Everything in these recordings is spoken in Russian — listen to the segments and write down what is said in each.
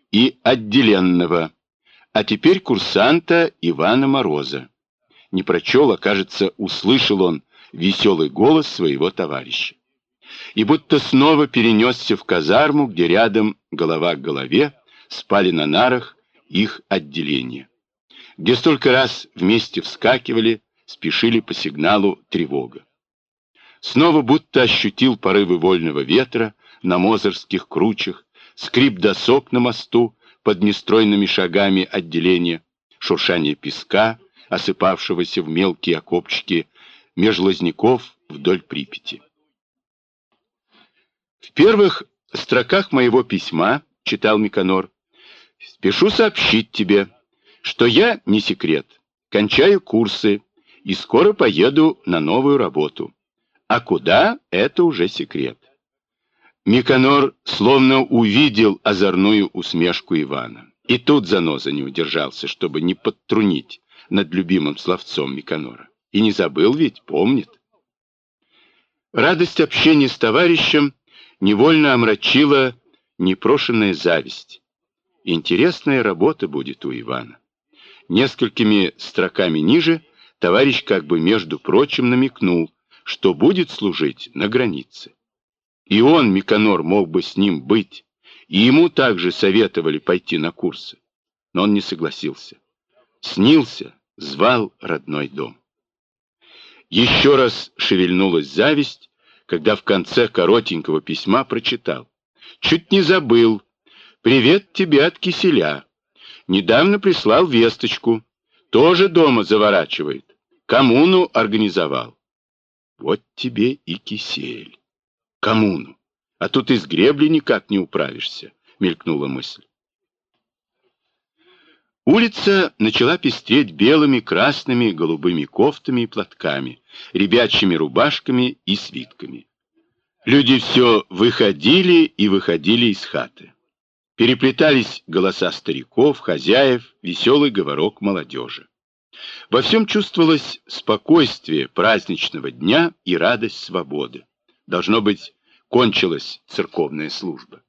и отделенного, а теперь курсанта Ивана Мороза. Не прочел, а, кажется, услышал он веселый голос своего товарища. И будто снова перенесся в казарму, где рядом, голова к голове, спали на нарах их отделения, где столько раз вместе вскакивали, спешили по сигналу тревога. Снова будто ощутил порывы вольного ветра на мозырских кручах, скрип досок на мосту под нестройными шагами отделения, шуршание песка, осыпавшегося в мелкие окопчики меж лозняков вдоль Припяти. В первых строках моего письма, читал Миконор, спешу сообщить тебе, что я, не секрет, кончаю курсы и скоро поеду на новую работу. А куда, это уже секрет. Миконор словно увидел озорную усмешку Ивана. И тут заноза не удержался, чтобы не подтрунить над любимым словцом Миконора. И не забыл ведь, помнит. Радость общения с товарищем невольно омрачила непрошенная зависть. Интересная работа будет у Ивана. Несколькими строками ниже товарищ как бы между прочим намекнул, что будет служить на границе. И он, Миконор, мог бы с ним быть, и ему также советовали пойти на курсы. Но он не согласился. Снился, звал родной дом. Еще раз шевельнулась зависть, когда в конце коротенького письма прочитал. Чуть не забыл. Привет тебе от Киселя. Недавно прислал весточку. Тоже дома заворачивает. Коммуну организовал. Вот тебе и Кисель. Коммуну. А тут из гребли никак не управишься, мелькнула мысль. Улица начала пестреть белыми, красными, голубыми кофтами и платками, ребячьими рубашками и свитками. Люди все выходили и выходили из хаты. Переплетались голоса стариков, хозяев, веселый говорок молодежи. Во всем чувствовалось спокойствие праздничного дня и радость свободы. Должно быть, кончилась церковная служба.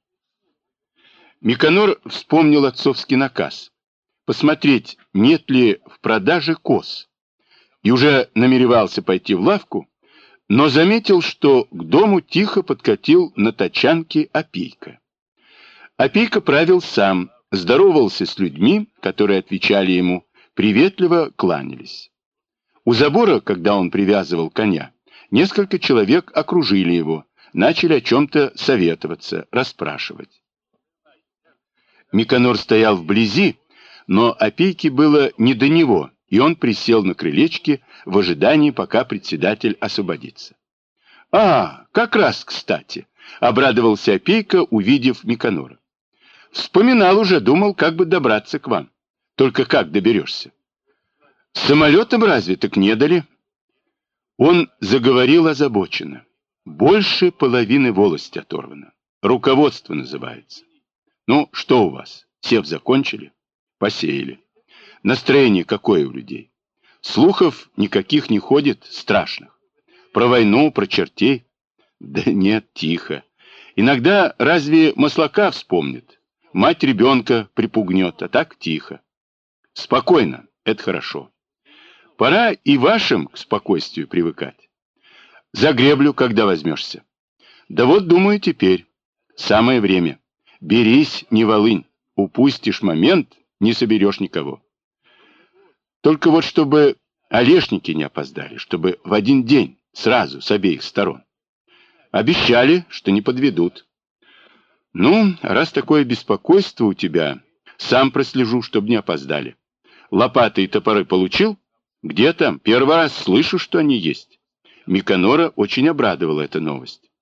Миконор вспомнил отцовский наказ посмотреть, нет ли в продаже коз, и уже намеревался пойти в лавку, но заметил, что к дому тихо подкатил на тачанке Опейка. Опейка правил сам, здоровался с людьми, которые отвечали ему, приветливо кланялись. У забора, когда он привязывал коня, несколько человек окружили его, начали о чем-то советоваться, расспрашивать. Миконор стоял вблизи, но Опейке было не до него, и он присел на крылечке в ожидании, пока председатель освободится. «А, как раз кстати!» — обрадовался Опейка, увидев Миконора. «Вспоминал уже, думал, как бы добраться к вам. Только как доберешься?» «Самолетом разве так не дали?» Он заговорил озабоченно. «Больше половины волости оторвано. Руководство называется. Ну, что у вас? Сев закончили?» «Посеяли. Настроение какое у людей? Слухов никаких не ходит, страшных. Про войну, про чертей? Да нет, тихо. Иногда разве Маслака вспомнит? Мать ребенка припугнет, а так тихо. Спокойно, это хорошо. Пора и вашим к спокойствию привыкать. За греблю когда возьмешься? Да вот, думаю, теперь. Самое время. Берись, не волынь. Упустишь момент, не соберешь никого. Только вот чтобы олешники не опоздали, чтобы в один день, сразу, с обеих сторон. Обещали, что не подведут. Ну, раз такое беспокойство у тебя, сам прослежу, чтобы не опоздали. Лопаты и топоры получил? Где там? Первый раз слышу, что они есть. Миконора очень обрадовала эта новость.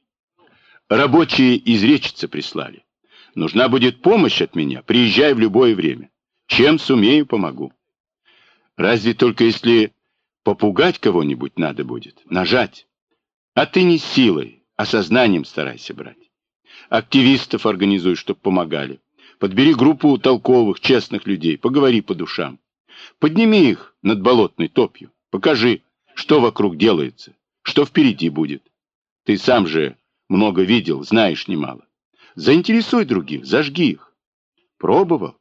Рабочие из Речицы прислали. Нужна будет помощь от меня, приезжай в любое время. Чем сумею, помогу. Разве только если попугать кого-нибудь надо будет, нажать. А ты не силой, а сознанием старайся брать. Активистов организуй, чтоб помогали. Подбери группу толковых, честных людей, поговори по душам. Подними их над болотной топью. Покажи, что вокруг делается, что впереди будет. Ты сам же много видел, знаешь немало. Заинтересуй других, зажги их. Пробовал.